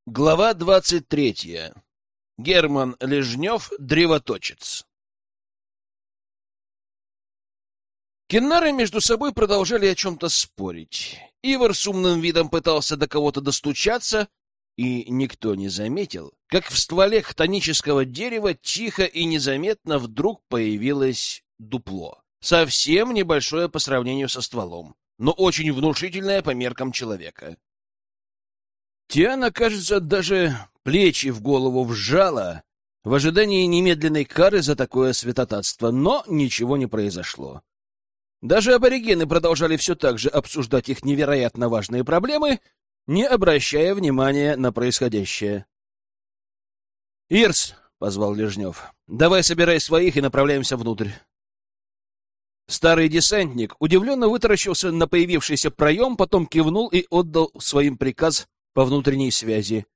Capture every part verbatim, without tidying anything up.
Глава двадцать третья. Герман Лежнев, древоточец. Кеннары между собой продолжали о чем-то спорить. Ивар с умным видом пытался до кого-то достучаться, и никто не заметил, как в стволе хтонического дерева тихо и незаметно вдруг появилось дупло. Совсем небольшое по сравнению со стволом, но очень внушительное по меркам человека. Тиана, кажется, даже плечи в голову вжала в ожидании немедленной кары за такое святотатство, но ничего не произошло. Даже аборигены продолжали все так же обсуждать их невероятно важные проблемы, не обращая внимания на происходящее. «Ирс!» — позвал Лежнев. «Давай собирай своих и направляемся внутрь». Старый десантник удивленно вытаращился на появившийся проем, потом кивнул и отдал своим приказ по внутренней связи.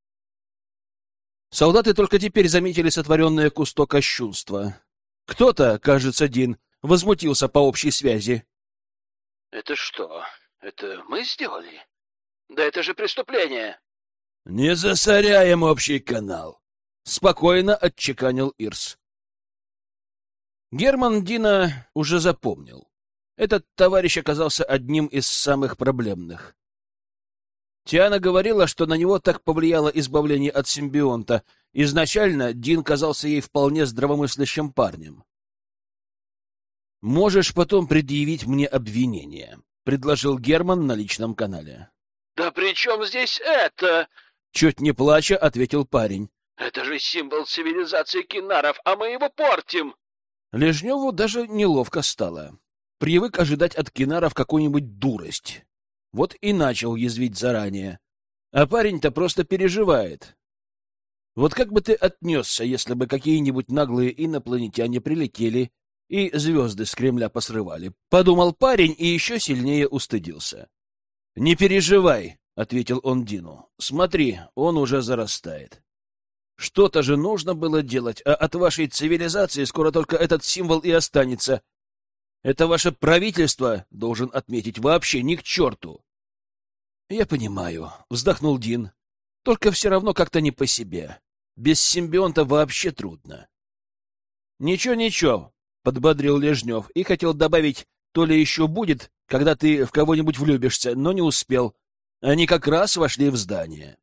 Солдаты только теперь заметили сотворенное Кусто кощунство. Кто-то, кажется, Дин, возмутился по общей связи. — Это что? Это мы сделали? Да это же преступление! — Не засоряем общий канал! — спокойно отчеканил Ирс. Герман Дина уже запомнил. Этот товарищ оказался одним из самых проблемных. Тиана говорила, что на него так повлияло избавление от симбионта. Изначально Дин казался ей вполне здравомыслящим парнем. «Можешь потом предъявить мне обвинение», — предложил Герман на личном канале. «Да при чем здесь это?» — чуть не плача ответил парень. «Это же символ цивилизации кинаров, а мы его портим!» Лежневу даже неловко стало. Привык ожидать от кинаров какую-нибудь дурость. Вот и начал язвить заранее. А парень-то просто переживает. Вот как бы ты отнесся, если бы какие-нибудь наглые инопланетяне прилетели и звезды с Кремля посрывали? Подумал парень и еще сильнее устыдился. — Не переживай, — ответил он Дину. — Смотри, он уже зарастает. Что-то же нужно было делать, а от вашей цивилизации скоро только этот символ и останется. Это ваше правительство, должен отметить, вообще ни к черту. — Я понимаю, — вздохнул Дин. — Только все равно как-то не по себе. Без симбионта вообще трудно. — Ничего, ничего, — подбодрил Лежнев и хотел добавить, то ли еще будет, когда ты в кого-нибудь влюбишься, но не успел. Они как раз вошли в здание.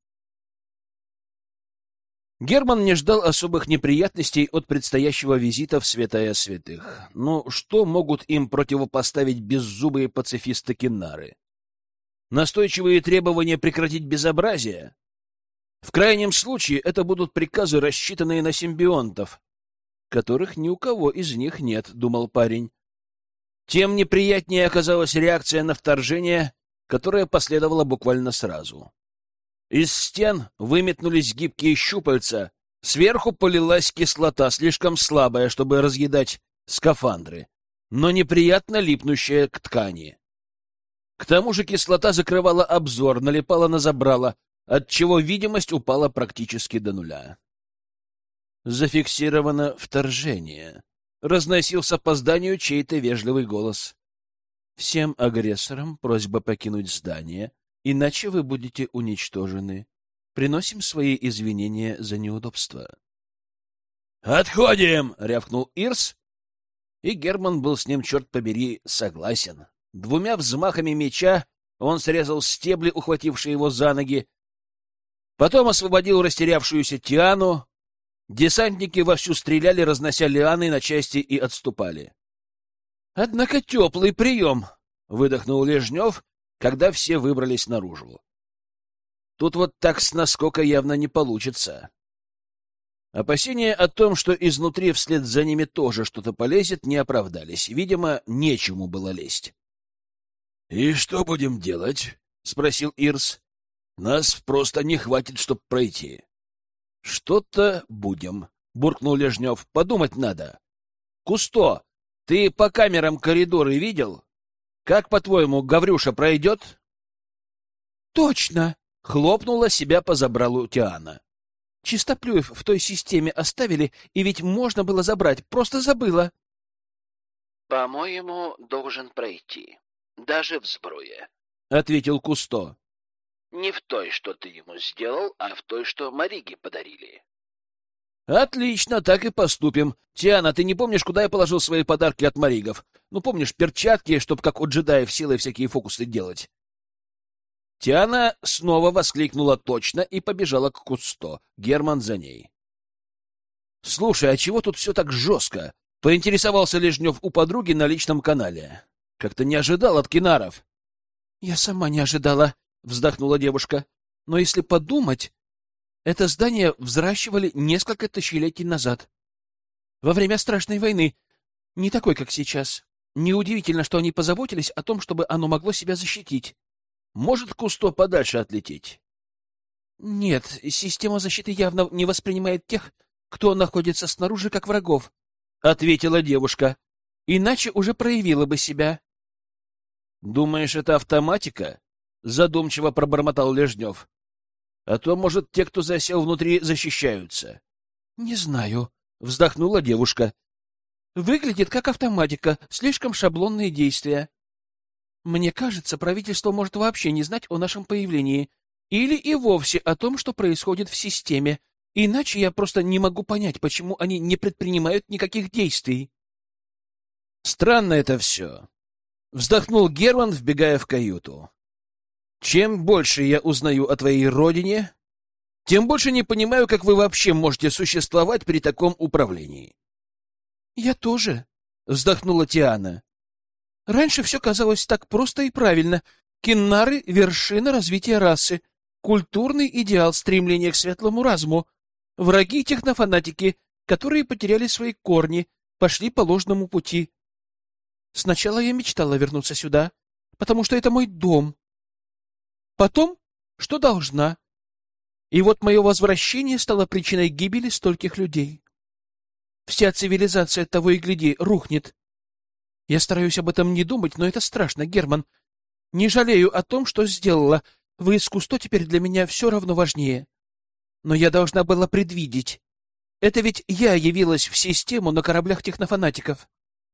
Герман не ждал особых неприятностей от предстоящего визита в святая святых. Ну, что могут им противопоставить беззубые пацифисты-киннары? Настойчивые требования прекратить безобразие? В крайнем случае это будут приказы, рассчитанные на симбионтов, которых ни у кого из них нет, думал парень. Тем неприятнее оказалась реакция на вторжение, которая последовала буквально сразу. Из стен выметнулись гибкие щупальца, сверху полилась кислота, слишком слабая, чтобы разъедать скафандры, но неприятно липнущая к ткани. К тому же кислота закрывала обзор, налипала на забрало, отчего видимость упала практически до нуля. Зафиксировано вторжение. Разносился по зданию чей-то вежливый голос. Всем агрессорам просьба покинуть здание, иначе вы будете уничтожены. Приносим свои извинения за неудобства. «Отходим!» — рявкнул Ирс, и Герман был с ним, черт побери, согласен. Двумя взмахами меча он срезал стебли, ухватившие его за ноги, потом освободил растерявшуюся Тиану. Десантники вовсю стреляли, разнося лианы на части, и отступали. — Однако теплый прием! — выдохнул Лежнев, когда все выбрались наружу. Тут вот так с наскока явно не получится. Опасения о том, что изнутри вслед за ними тоже что-то полезет, не оправдались. Видимо, нечему было лезть. — И что будем делать? — спросил Ирс. — Нас просто не хватит, чтоб пройти. — Что-то будем, — буркнул Лежнев. — Подумать надо. — Кусто, ты по камерам коридоры видел? Как, по-твоему, Гаврюша пройдет? — Точно! — хлопнула себя по забралу Тиана. — Чистоплюев в той системе оставили, и ведь можно было забрать, просто забыла. — По-моему, должен пройти, даже в сбруе, — ответил Кусто. Не в той, что ты ему сделал, а в той, что Мариги подарили. Отлично, так и поступим. Тиана, ты не помнишь, куда я положил свои подарки от Маригов? Ну, помнишь, перчатки, чтоб как у джедаев силой всякие фокусы делать? Тиана снова воскликнула точно и побежала к Кусто. Герман за ней. Слушай, а чего тут все так жестко? Поинтересовался Лежнев у подруги на личном канале. Как-то не ожидал от кинаров. Я сама не ожидала, вздохнула девушка. Но если подумать, это здание взращивали несколько тысячелетий назад. Во время страшной войны. Не такой, как сейчас. Неудивительно, что они позаботились о том, чтобы оно могло себя защитить. Может, Кусто подальше отлететь? Нет, система защиты явно не воспринимает тех, кто находится снаружи, как врагов, — ответила девушка. Иначе уже проявила бы себя. Думаешь, это автоматика? — задумчиво пробормотал Лежнев. А то, может, те, кто засел внутри, защищаются. — Не знаю, — вздохнула девушка. Выглядит как автоматика, слишком шаблонные действия. Мне кажется, правительство может вообще не знать о нашем появлении или и вовсе о том, что происходит в системе. Иначе я просто не могу понять, почему они не предпринимают никаких действий. Странно это все. Вздохнул Герман, вбегая в каюту. Чем больше я узнаю о твоей родине, тем больше не понимаю, как вы вообще можете существовать при таком управлении. Я тоже, вздохнула Тиана. Раньше все казалось так просто и правильно. Киннары — вершина развития расы, культурный идеал стремления к светлому разуму, враги — технофанатики, которые потеряли свои корни, пошли по ложному пути. Сначала я мечтала вернуться сюда, потому что это мой дом. Потом, что должна. И вот мое возвращение стало причиной гибели стольких людей. Вся цивилизация, того и гляди, рухнет. Я стараюсь об этом не думать, но это страшно, Герман. Не жалею о том, что сделала. Вы из Кусто теперь для меня все равно важнее. Но я должна была предвидеть. Это ведь я явилась в систему на кораблях технофанатиков.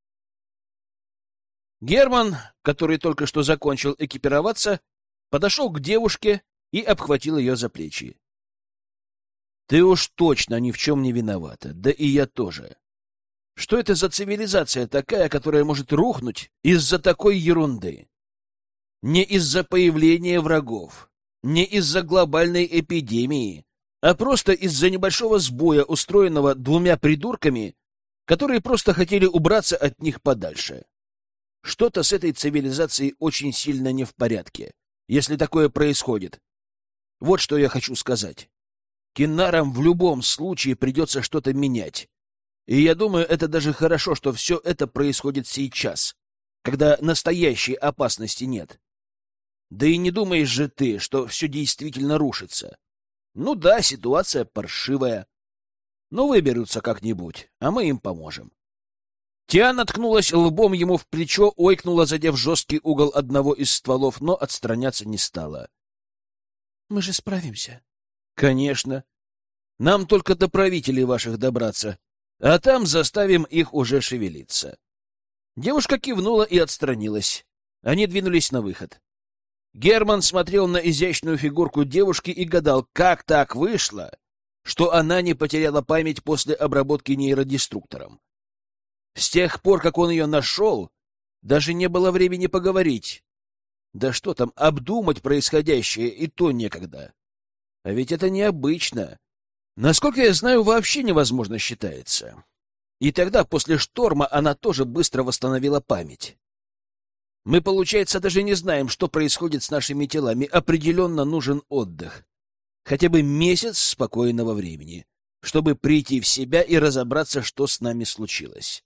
Герман, который только что закончил экипироваться, подошел к девушке и обхватил ее за плечи. Ты уж точно ни в чем не виновата, да и я тоже. Что это за цивилизация такая, которая может рухнуть из-за такой ерунды? Не из-за появления врагов, не из-за глобальной эпидемии, а просто из-за небольшого сбоя, устроенного двумя придурками, которые просто хотели убраться от них подальше. Что-то с этой цивилизацией очень сильно не в порядке, если такое происходит. Вот что я хочу сказать. Киннарам в любом случае придется что-то менять. И я думаю, это даже хорошо, что все это происходит сейчас, когда настоящей опасности нет. Да и не думаешь же ты, что все действительно рушится. Ну да, ситуация паршивая. Но выберутся как-нибудь, а мы им поможем. Тиана ткнулась лбом ему в плечо, ойкнула, задев жесткий угол одного из стволов, но отстраняться не стала. — Мы же справимся. — Конечно. Нам только до правителей ваших добраться, а там заставим их уже шевелиться. Девушка кивнула и отстранилась. Они двинулись на выход. Герман смотрел на изящную фигурку девушки и гадал, как так вышло, что она не потеряла память после обработки нейродеструктором. С тех пор, как он ее нашел, даже не было времени поговорить. Да что там, обдумать происходящее и то некогда. А ведь это необычно. Насколько я знаю, вообще невозможно считается. И тогда, после шторма, она тоже быстро восстановила память. Мы, получается, даже не знаем, что происходит с нашими телами. Определенно нужен отдых. Хотя бы месяц спокойного времени, чтобы прийти в себя и разобраться, что с нами случилось.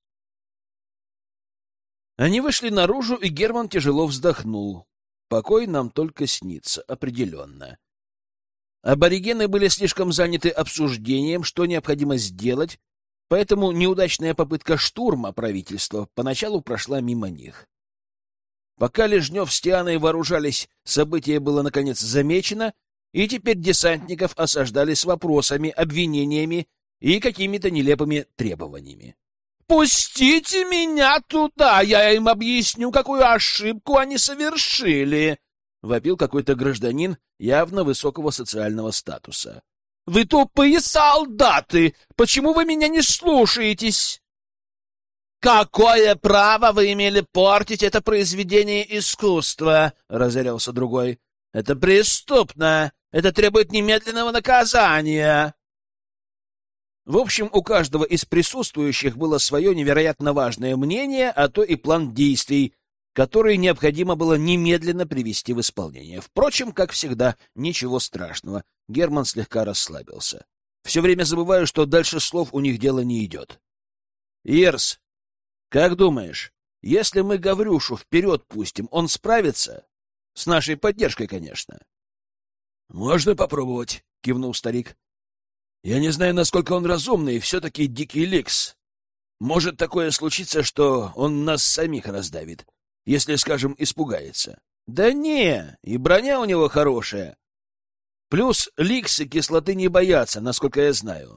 Они вышли наружу, и Герман тяжело вздохнул. Покой нам только снится, определенно. Аборигены были слишком заняты обсуждением, что необходимо сделать, поэтому неудачная попытка штурма правительства поначалу прошла мимо них. Пока Лежнев с Тианой вооружались, событие было наконец замечено, и теперь десантников осаждали с вопросами, обвинениями и какими-то нелепыми требованиями. «Пустите меня туда, я им объясню, какую ошибку они совершили!» вопил какой-то гражданин явно высокого социального статуса. — Вы тупые солдаты! Почему вы меня не слушаетесь? — Какое право вы имели портить это произведение искусства? — разорялся другой. — Это преступно! Это требует немедленного наказания! В общем, у каждого из присутствующих было свое невероятно важное мнение, а то и план действий, который необходимо было немедленно привести в исполнение. Впрочем, как всегда, ничего страшного. Герман слегка расслабился. Все время забываю, что дальше слов у них дело не идет. Ирс, как думаешь, если мы Гаврюшу вперед пустим, он справится? С нашей поддержкой, конечно. — Можно попробовать, — кивнул старик. — Я не знаю, насколько он разумный, все-таки дикий ликс. Может такое случиться, что он нас самих раздавит, если, скажем, испугается. Да не, и броня у него хорошая. Плюс ликсы кислоты не боятся, насколько я знаю.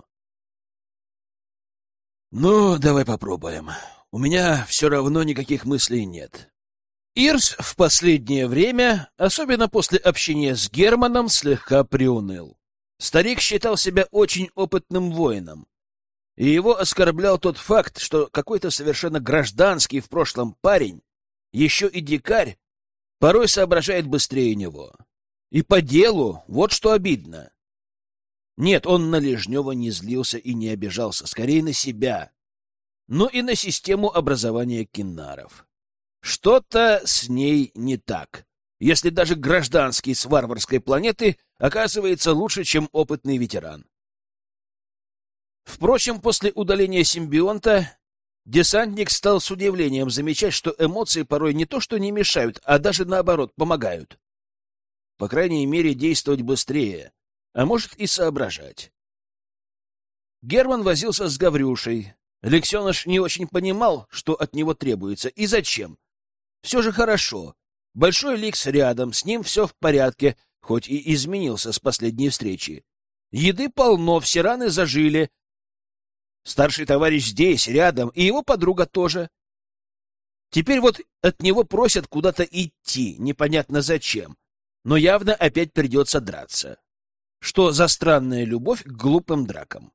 Ну, давай попробуем. У меня все равно никаких мыслей нет. Ирс в последнее время, особенно после общения с Германом, слегка приуныл. Старик считал себя очень опытным воином, и его оскорблял тот факт, что какой-то совершенно гражданский в прошлом парень, еще и дикарь, порой соображает быстрее него. И по делу, вот что обидно. Нет, он на Лежнева не злился и не обижался, скорее на себя, но и на систему образования киннаров. Что-то с ней не так, если даже гражданский с варварской планеты оказывается лучше, чем опытный ветеран. Впрочем, после удаления симбионта десантник стал с удивлением замечать, что эмоции порой не то что не мешают, а даже наоборот помогают. По крайней мере, действовать быстрее, а может и соображать. Герман возился с Гаврюшей. Лексеныш не очень понимал, что от него требуется и зачем. Все же хорошо. Большой Ликс рядом, с ним все в порядке, хоть и изменился с последней встречи. Еды полно, все раны зажили. Старший товарищ здесь, рядом, и его подруга тоже. Теперь вот от него просят куда-то идти, непонятно зачем, но явно опять придется драться. Что за странная любовь к глупым дракам?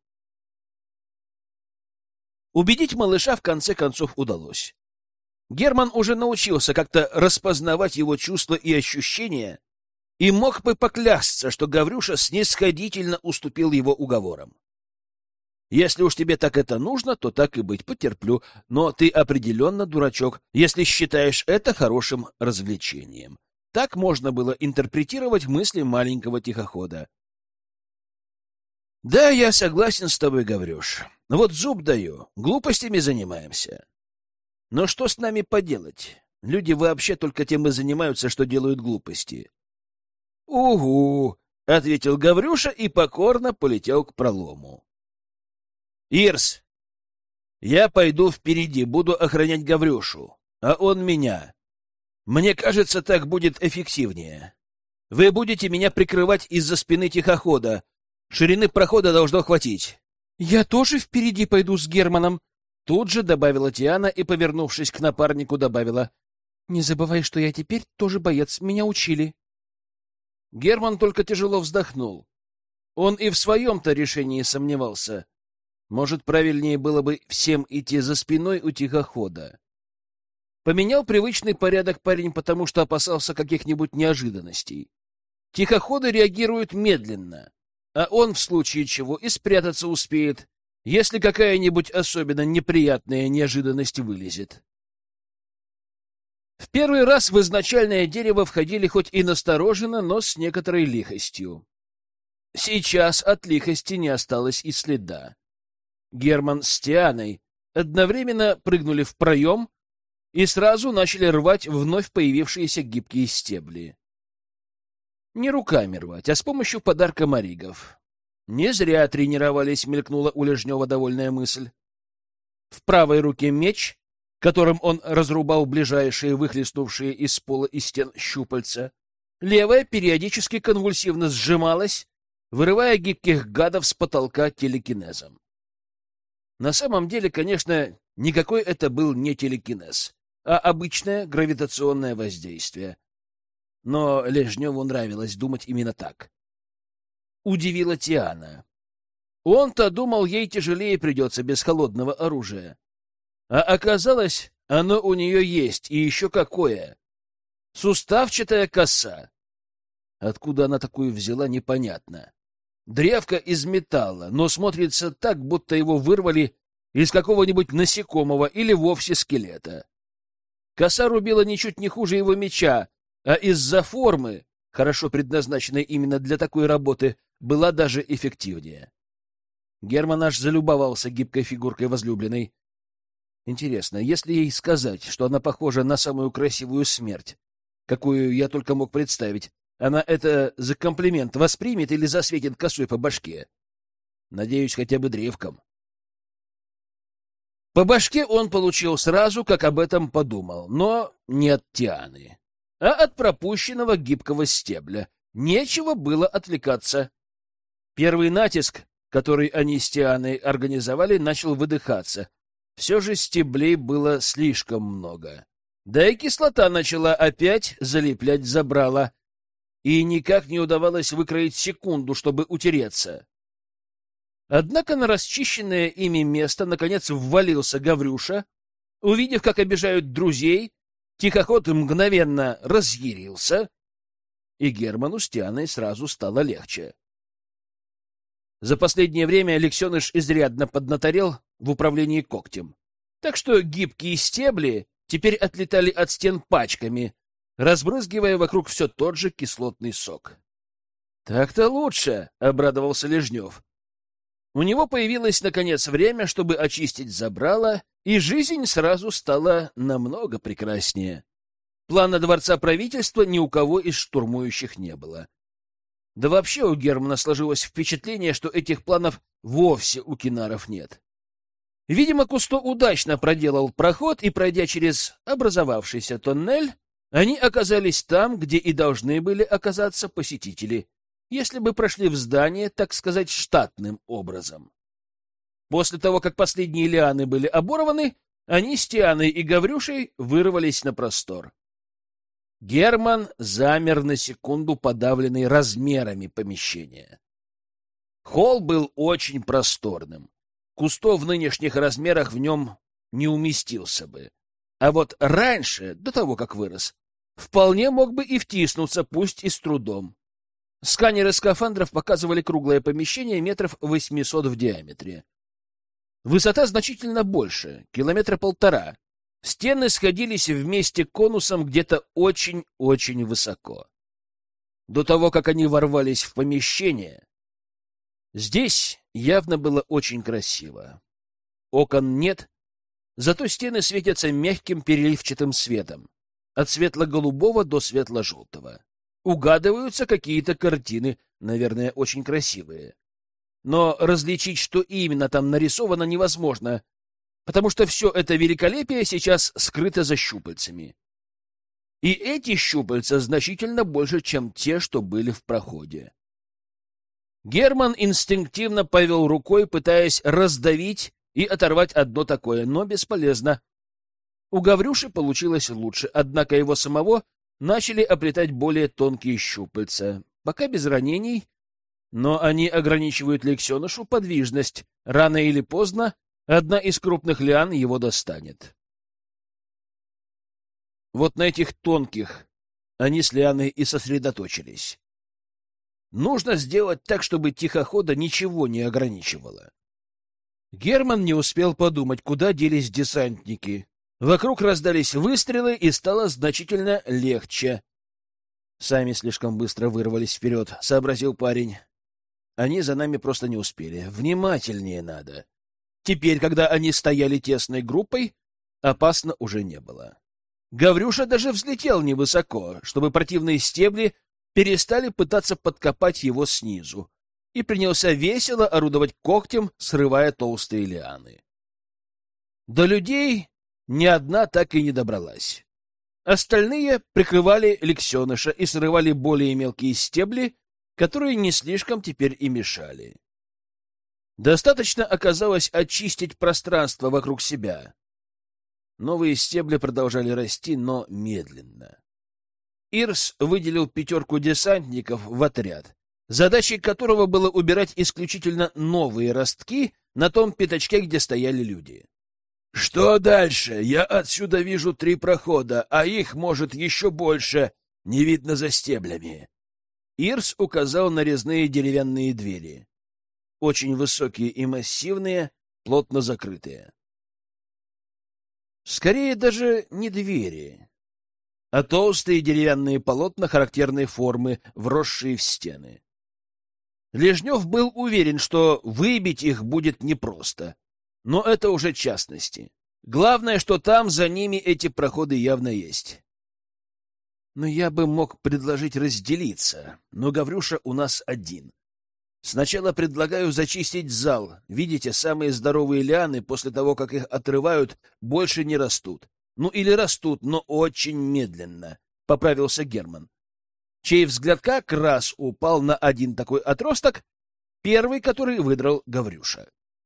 Убедить малыша в конце концов удалось. Герман уже научился как-то распознавать его чувства и ощущения и мог бы поклясться, что Гаврюша снисходительно уступил его уговорам. Если уж тебе так это нужно, то так и быть, потерплю, но ты определенно дурачок, если считаешь это хорошим развлечением. Так можно было интерпретировать мысли маленького тихохода. Да, я согласен с тобой, Гаврюш. Вот зуб даю, глупостями занимаемся. Но что с нами поделать? Люди вообще только тем и занимаются, что делают глупости. — Угу, — ответил Гаврюша и покорно полетел к пролому. — Ирс, я пойду впереди, буду охранять Гаврюшу, а он меня. Мне кажется, так будет эффективнее. Вы будете меня прикрывать из-за спины тихохода. Ширины прохода должно хватить. — Я тоже впереди пойду с Германом. Тут же добавила Тиана и, повернувшись к напарнику, добавила: — Не забывай, что я теперь тоже боец, меня учили. Герман только тяжело вздохнул. Он и в своем-то решении сомневался. Может, правильнее было бы всем идти за спиной у тихохода. Поменял привычный порядок парень, потому что опасался каких-нибудь неожиданностей. Тихоходы реагируют медленно, а он в случае чего и спрятаться успеет, если какая-нибудь особенно неприятная неожиданность вылезет. В первый раз в изначальное дерево входили хоть и настороженно, но с некоторой лихостью. Сейчас от лихости не осталось и следа. Герман с Тианой одновременно прыгнули в проем и сразу начали рвать вновь появившиеся гибкие стебли. Не руками рвать, а с помощью подарка Маригов. Не зря тренировались, мелькнула у Лежнева довольная мысль. В правой руке меч, которым он разрубал ближайшие выхлестнувшие из пола и стен щупальца. Левая периодически конвульсивно сжималась, вырывая гибких гадов с потолка телекинезом. На самом деле, конечно, никакой это был не телекинез, а обычное гравитационное воздействие. но Лежневу нравилось думать именно так. Удивила Тиана. Он-то думал, ей тяжелее придется без холодного оружия. А оказалось, оно у нее есть, и еще какое. Суставчатая коса. Откуда она такую взяла, непонятно. Древко из металла, но смотрится так, будто его вырвали из какого-нибудь насекомого или вовсе скелета. Коса рубила ничуть не хуже его меча, а из-за формы, хорошо предназначенной именно для такой работы, была даже эффективнее. Герман аж залюбовался гибкой фигуркой возлюбленной. Интересно, если ей сказать, что она похожа на самую красивую смерть, какую я только мог представить, она это за комплимент воспримет или засветит косой по башке? Надеюсь, хотя бы древком. По башке он получил сразу, как об этом подумал, но не от Тианы, а от пропущенного гибкого стебля. Нечего было отвлекаться. Первый натиск, который они с Тианой организовали, начал выдыхаться. Все же стеблей было слишком много. Да и кислота начала опять залеплять забрала, и никак не удавалось выкроить секунду, чтобы утереться. Однако на расчищенное ими место наконец ввалился Гаврюша. Увидев, как обижают друзей, тихоход мгновенно разъярился, и Герману с Тианой сразу стало легче. За последнее время Алексеныш изрядно поднаторел в управлении когтем, так что гибкие стебли теперь отлетали от стен пачками, разбрызгивая вокруг все тот же кислотный сок. — Так-то лучше, — обрадовался Лежнев. У него появилось, наконец, время, чтобы очистить забрало, и жизнь сразу стала намного прекраснее. Плана дворца правительства ни у кого из штурмующих не было. Да вообще у Германа сложилось впечатление, что этих планов вовсе у кинаров нет. Видимо, Кусто удачно проделал проход, и, пройдя через образовавшийся тоннель, они оказались там, где и должны были оказаться посетители, если бы прошли в здание, так сказать, штатным образом. После того, как последние лианы были оборваны, они с Тианой и Гаврюшей вырвались на простор. Герман замер на секунду, подавленный размерами помещения. Холл был очень просторным. Кусто в нынешних размерах в нем не уместился бы. А вот раньше, до того, как вырос, вполне мог бы и втиснуться, пусть и с трудом. Сканеры скафандров показывали круглое помещение метров восемьсот в диаметре. Высота значительно больше, километра полтора. Стены сходились вместе конусом где-то очень-очень высоко. До того, как они ворвались в помещение, здесь явно было очень красиво. Окон нет, зато стены светятся мягким переливчатым светом, от светло-голубого до светло-желтого. Угадываются какие-то картины, наверное, очень красивые. Но различить, что именно там нарисовано, невозможно, потому что все это великолепие сейчас скрыто за щупальцами. И эти щупальца значительно больше, чем те, что были в проходе. Герман инстинктивно повел рукой, пытаясь раздавить и оторвать одно такое, но бесполезно. У Гаврюши получилось лучше, однако его самого начали оплетать более тонкие щупальца, пока без ранений, но они ограничивают Лексенышу подвижность. Рано или поздно одна из крупных лиан его достанет. Вот на этих тонких они с лианой и сосредоточились. Нужно сделать так, чтобы тихохода ничего не ограничивало. Герман не успел подумать, куда делись десантники. Вокруг раздались выстрелы, и стало значительно легче. Сами слишком быстро вырвались вперед, сообразил парень. Они за нами просто не успели. Внимательнее надо. Теперь, когда они стояли тесной группой, опасно уже не было. Гаврюша даже взлетел невысоко, чтобы противные стебли перестали пытаться подкопать его снизу, и принялся весело орудовать когтем, срывая толстые лианы. До людей ни одна так и не добралась. Остальные прикрывали Лексеныша и срывали более мелкие стебли, которые не слишком теперь и мешали. Достаточно оказалось очистить пространство вокруг себя. Новые стебли продолжали расти, но медленно. Ирс выделил пятерку десантников в отряд, задачей которого было убирать исключительно новые ростки на том пятачке, где стояли люди. — Что дальше? Я отсюда вижу три прохода, а их, может, еще больше, не видно за стеблями. Ирс указал на резные деревянные двери. Очень высокие и массивные, плотно закрытые. Скорее даже не двери, а толстые деревянные полотна характерной формы, вросшие в стены. Лежнев был уверен, что выбить их будет непросто, но это уже частности. Главное, что там за ними эти проходы явно есть. Но я бы мог предложить разделиться, но Гаврюша у нас один. Сначала предлагаю зачистить зал. Видите, самые здоровые лианы после того, как их отрывают, больше не растут. Ну или растут, но очень медленно, — поправился Герман, чей взгляд как раз упал на один такой отросток, первый, который выдрал Гаврюша.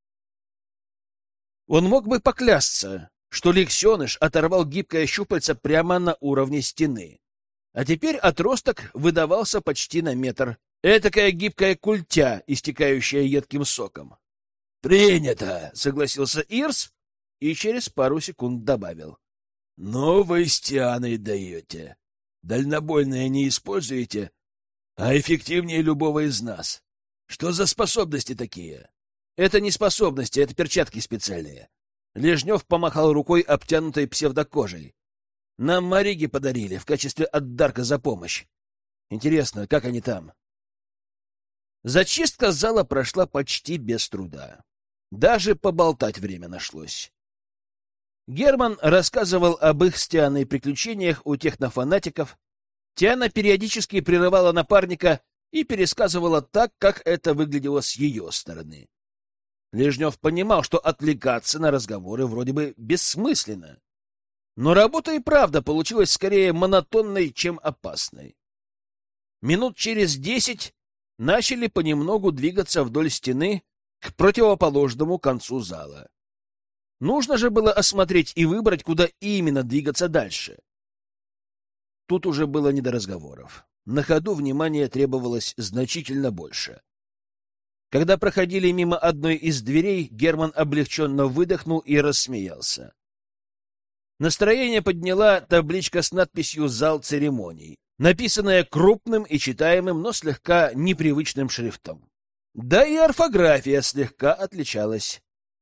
Он мог бы поклясться, что Лексеныш оторвал гибкое щупальце прямо на уровне стены, а теперь отросток выдавался почти на метр. Этакая гибкая культя, истекающая едким соком. — Принято, — согласился Ирс и через пару секунд добавил. — Ну вы с Тианой даете. Дальнобойное не используете, а эффективнее любого из нас. Что за способности такие? — Это не способности, это перчатки специальные. Лежнев помахал рукой, обтянутой псевдокожей. Нам мариги подарили в качестве отдарка за помощь. Интересно, как они там? Зачистка зала прошла почти без труда. Даже поболтать время нашлось. Герман рассказывал об их с Тианой приключениях у технофанатиков. Тиана периодически прерывала напарника и пересказывала так, как это выглядело с ее стороны. Лежнев понимал, что отвлекаться на разговоры вроде бы бессмысленно. Но работа и правда получилась скорее монотонной, чем опасной. Минут через десять начали понемногу двигаться вдоль стены к противоположному концу зала. Нужно же было осмотреть и выбрать, куда именно двигаться дальше. Тут уже было не до разговоров. На ходу внимания требовалось значительно больше. Когда проходили мимо одной из дверей, Герман облегченно выдохнул и рассмеялся. Настроение подняла табличка с надписью «Зал церемоний», написанная крупным и читаемым, но слегка непривычным шрифтом. Да и орфография слегка отличалась.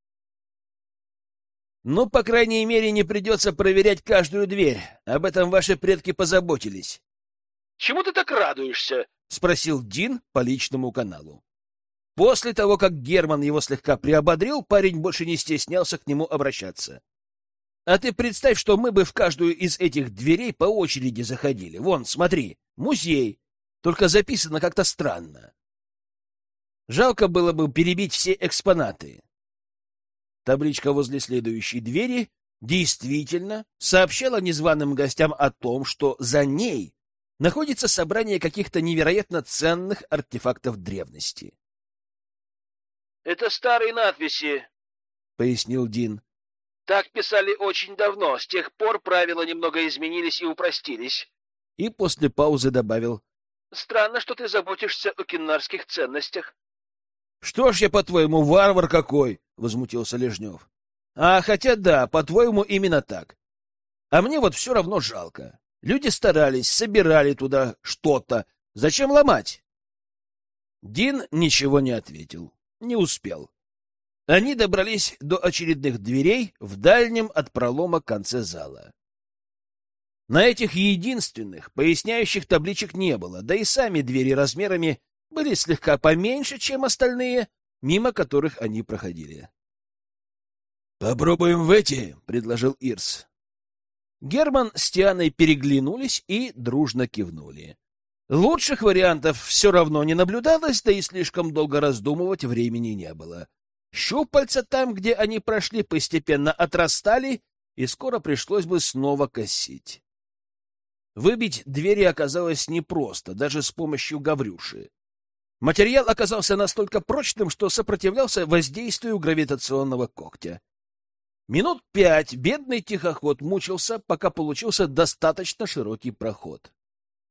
Ну, по крайней мере, не придется проверять каждую дверь. Об этом ваши предки позаботились. — Чему ты так радуешься? — спросил Дин по личному каналу. После того, как Герман его слегка приободрил, парень больше не стеснялся к нему обращаться. А ты представь, что мы бы в каждую из этих дверей по очереди заходили. Вон, смотри, музей, только записано как-то странно. Жалко было бы перебить все экспонаты. Табличка возле следующей двери действительно сообщала незваным гостям о том, что за ней находится собрание каких-то невероятно ценных артефактов древности. — Это старые надписи, — пояснил Дин. — Так писали очень давно, с тех пор правила немного изменились и упростились. И после паузы добавил. — Странно, что ты заботишься о киннарских ценностях. — Что ж я, по-твоему, варвар какой? — возмутился Лежнев. — А хотя да, по-твоему, именно так. А мне вот все равно жалко. Люди старались, собирали туда что-то. Зачем ломать? Дин ничего не ответил. Не успел. Они добрались до очередных дверей в дальнем от пролома конце зала. На этих единственных поясняющих табличек не было, да и сами двери размерами были слегка поменьше, чем остальные, мимо которых они проходили. — Попробуем в эти, — предложил Ирс. Герман с Тианой переглянулись и дружно кивнули. Лучших вариантов все равно не наблюдалось, да и слишком долго раздумывать времени не было. Щупальца там, где они прошли, постепенно отрастали, и скоро пришлось бы снова косить. Выбить двери оказалось непросто, даже с помощью Гаврюши. Материал оказался настолько прочным, что сопротивлялся воздействию гравитационного когтя. Минут пять бедный тихоход мучился, пока получился достаточно широкий проход.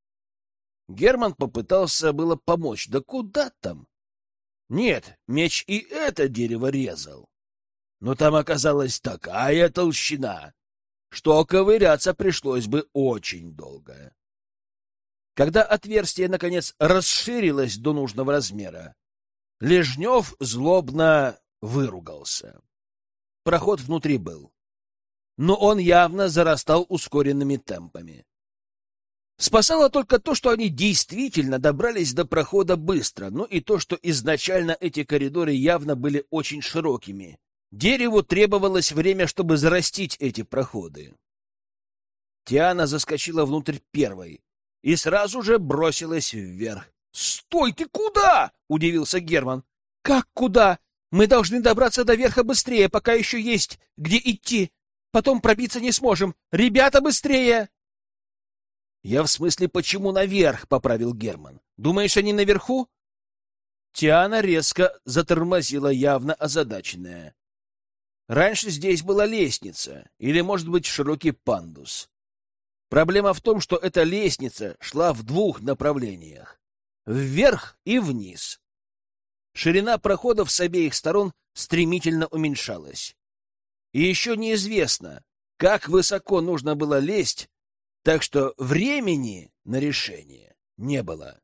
Герман попытался было помочь. Да куда там? Нет, меч и это дерево резал. Но там оказалась такая толщина, что ковыряться пришлось бы очень долго. Когда отверстие, наконец, расширилось до нужного размера, Лежнев злобно выругался. Проход внутри был, но он явно зарастал ускоренными темпами. Спасало только то, что они действительно добрались до прохода быстро, ну и то, что изначально эти коридоры явно были очень широкими. Дереву требовалось время, чтобы зарастить эти проходы. Тиана заскочила внутрь первой и сразу же бросилась вверх. — Стой, ты куда? — удивился Герман. — Как куда? Мы должны добраться до верха быстрее, пока еще есть где идти. Потом пробиться не сможем. Ребята, быстрее! — Я в смысле, почему наверх? — поправил Герман. — Думаешь, они наверху? Тиана резко затормозила, явно озадаченная. Раньше здесь была лестница, или, может быть, широкий пандус. Проблема в том, что эта лестница шла в двух направлениях — вверх и вниз. Ширина проходов с обеих сторон стремительно уменьшалась. И еще неизвестно, как высоко нужно было лезть, так что времени на решение не было.